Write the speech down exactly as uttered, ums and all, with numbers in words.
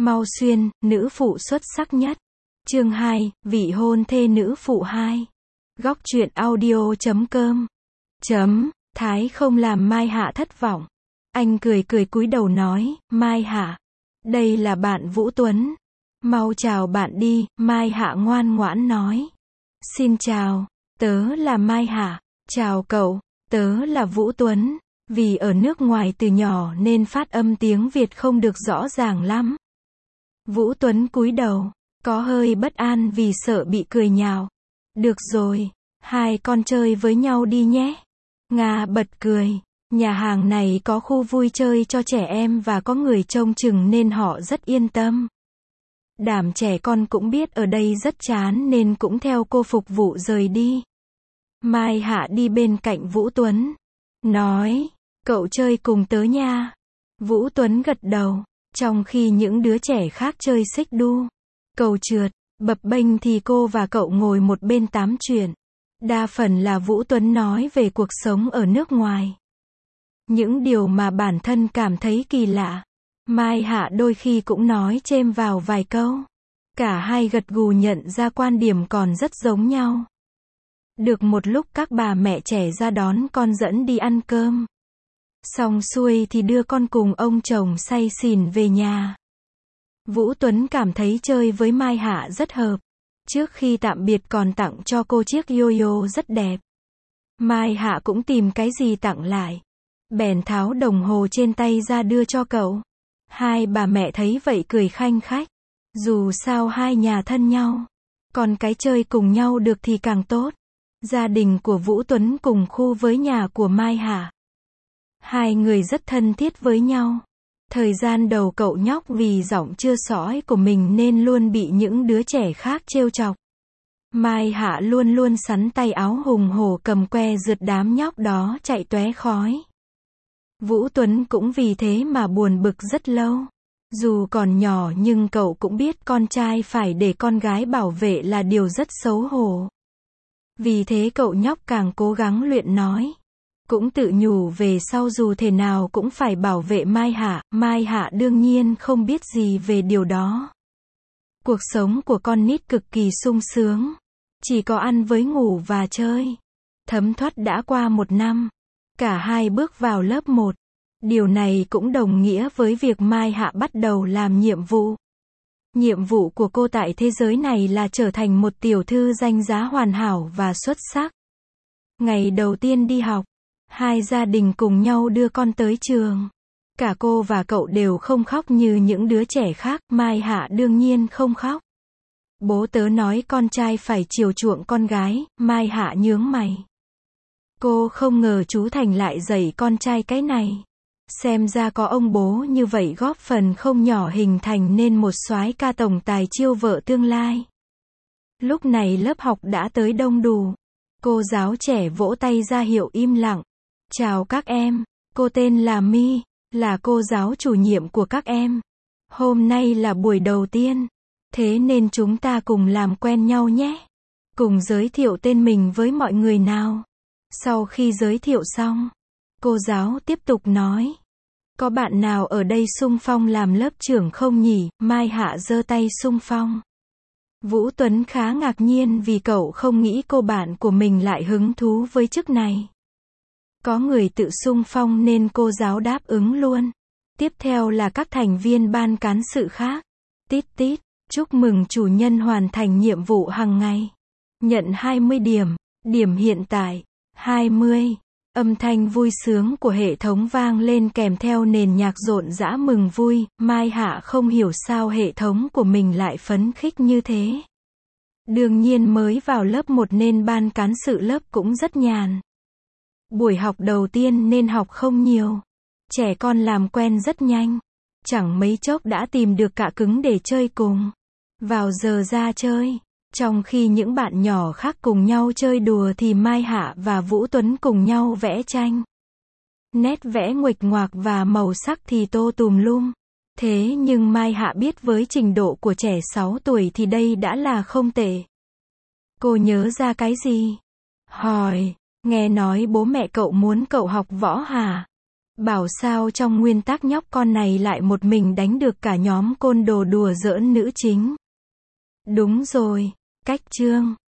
Mau Xuyên, nữ phụ xuất sắc nhất. Chương hai, vị hôn thê nữ phụ hai. Góc truyện audio chấm com. Chấm, Thái không làm Mai Hạ thất vọng. Anh cười cười cúi đầu nói, Mai Hạ, đây là bạn Vũ Tuấn. Mau chào bạn đi, Mai Hạ ngoan ngoãn nói. Xin chào, tớ là Mai Hạ. Chào cậu, tớ là Vũ Tuấn. Vì ở nước ngoài từ nhỏ nên phát âm tiếng Việt không được rõ ràng lắm. Vũ Tuấn cúi đầu, có hơi bất an vì sợ bị cười nhạo. Được rồi, hai con chơi với nhau đi nhé. Nga bật cười. Nhà hàng này có khu vui chơi cho trẻ em và có người trông chừng nên họ rất yên tâm. Đám trẻ con cũng biết ở đây rất chán nên cũng theo cô phục vụ rời đi. Mai Hạ đi bên cạnh Vũ Tuấn. Nói, cậu chơi cùng tớ nha. Vũ Tuấn gật đầu. Trong khi những đứa trẻ khác chơi xích đu, cầu trượt, bập bênh thì cô và cậu ngồi một bên tám chuyện. Đa phần là Vũ Tuấn nói về cuộc sống ở nước ngoài. Những điều mà bản thân cảm thấy kỳ lạ. Mai Hạ đôi khi cũng nói chêm vào vài câu. Cả hai gật gù nhận ra quan điểm còn rất giống nhau. Được một lúc các bà mẹ trẻ ra đón con dẫn đi ăn cơm. Xong xuôi thì đưa con cùng ông chồng say xỉn về nhà. Vũ Tuấn cảm thấy chơi với Mai Hạ rất hợp. Trước khi tạm biệt còn tặng cho cô chiếc yo-yo rất đẹp. Mai Hạ cũng tìm cái gì tặng lại. Bèn tháo đồng hồ trên tay ra đưa cho cậu. Hai bà mẹ thấy vậy cười khanh khách. Dù sao hai nhà thân nhau. Còn cái chơi cùng nhau được thì càng tốt. Gia đình của Vũ Tuấn cùng khu với nhà của Mai Hạ. Hai người rất thân thiết với nhau. Thời gian đầu cậu nhóc vì giọng chưa sõi của mình nên luôn bị những đứa trẻ khác trêu chọc. Mai Hạ luôn luôn sắn tay áo hùng hổ cầm que rượt đám nhóc đó chạy tóe khói. Vũ Tuấn cũng vì thế mà buồn bực rất lâu. Dù còn nhỏ nhưng cậu cũng biết con trai phải để con gái bảo vệ là điều rất xấu hổ. Vì thế cậu nhóc càng cố gắng luyện nói. Cũng tự nhủ về sau dù thế nào cũng phải bảo vệ Mai Hạ. Mai Hạ đương nhiên không biết gì về điều đó. Cuộc sống của con nít cực kỳ sung sướng. Chỉ có ăn với ngủ và chơi. Thấm thoát đã qua một năm. Cả hai bước vào lớp một. Điều này cũng đồng nghĩa với việc Mai Hạ bắt đầu làm nhiệm vụ. Nhiệm vụ của cô tại thế giới này là trở thành một tiểu thư danh giá hoàn hảo và xuất sắc. Ngày đầu tiên đi học, hai gia đình cùng nhau đưa con tới trường. Cả cô và cậu đều không khóc như những đứa trẻ khác. Mai Hạ đương nhiên không khóc. Bố tớ nói con trai phải chiều chuộng con gái. Mai Hạ nhướng mày. Cô không ngờ chú Thành lại dạy con trai cái này. Xem ra có ông bố như vậy góp phần không nhỏ hình thành nên một soái ca tổng tài chiêu vợ tương lai. Lúc này lớp học đã tới đông đủ. Cô giáo trẻ vỗ tay ra hiệu im lặng. Chào các em, cô tên là My, là cô giáo chủ nhiệm của các em. Hôm nay là buổi đầu tiên, thế nên chúng ta cùng làm quen nhau nhé. Cùng giới thiệu tên mình với mọi người nào. Sau khi giới thiệu xong, cô giáo tiếp tục nói. Có bạn nào ở đây xung phong làm lớp trưởng không nhỉ? Mai Hạ giơ tay xung phong. Vũ Tuấn khá ngạc nhiên vì cậu không nghĩ cô bạn của mình lại hứng thú với chức này. Có người tự xung phong nên cô giáo đáp ứng luôn. Tiếp theo là các thành viên ban cán sự khác. Tít tít, chúc mừng chủ nhân hoàn thành nhiệm vụ hàng ngày. Nhận hai mươi điểm. Điểm hiện tại, hai mươi. Âm thanh vui sướng của hệ thống vang lên kèm theo nền nhạc rộn rã mừng vui. Mai Hạ không hiểu sao hệ thống của mình lại phấn khích như thế. Đương nhiên mới vào lớp một nên ban cán sự lớp cũng rất nhàn. Buổi học đầu tiên nên học không nhiều. Trẻ con làm quen rất nhanh. Chẳng mấy chốc đã tìm được cả cứng để chơi cùng. Vào giờ ra chơi. Trong khi những bạn nhỏ khác cùng nhau chơi đùa thì Mai Hạ và Vũ Tuấn cùng nhau vẽ tranh. Nét vẽ nguệch ngoạc và màu sắc thì tô tùm lum. Thế nhưng Mai Hạ biết với trình độ của trẻ sáu tuổi thì đây đã là không tệ. Cô nhớ ra cái gì? Hỏi, nghe nói bố mẹ cậu muốn cậu học võ hả? Bảo sao trong nguyên tắc nhóc con này lại một mình đánh được cả nhóm côn đồ đùa giỡn nữ chính. Đúng rồi, cách chương.